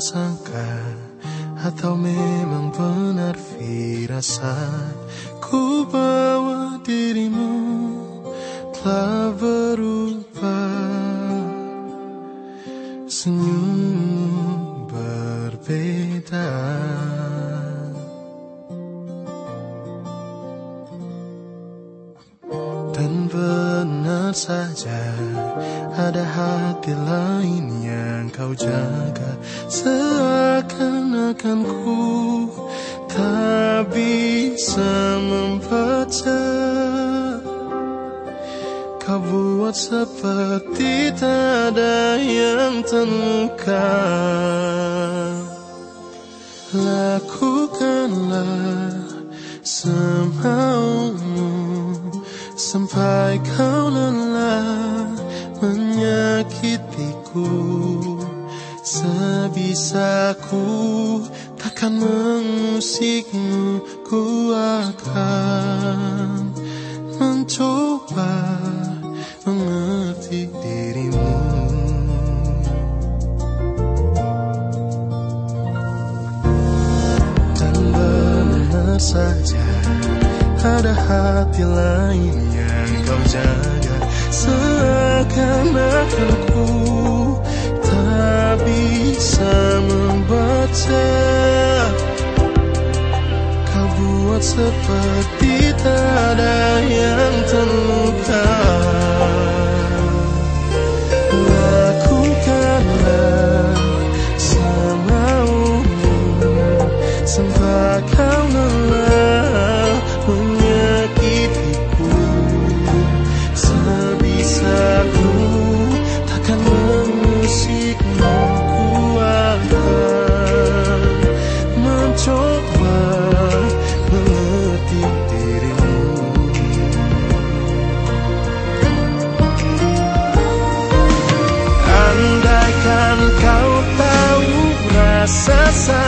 sangka, atau memang benar firasat, ku bawa dirimu telah berubah. Senyum berbeda, dan benar saja ada hati lain yang kau jaga. Seakan-akan ku tak bisa membaca. Kau buat seperti tak ada yang terluka. Lakukanlah semaumu sampai kau lelah menyakitiku. Sebisaku takkan mengusikmu, ku akan mencoba mengerti dirimu. Dan benar saja ada hati lain yang kau jaga. Seakan-akan ku tak bisa membaca. Kau buat seperti tak ada yang terluka. Lakukanlah semaumu sampai kau lelah menyakitiku. Sebisaku takkan mengusikmu, ku akan mencoba mengerti dirimu. Andaikan kau tahu rasa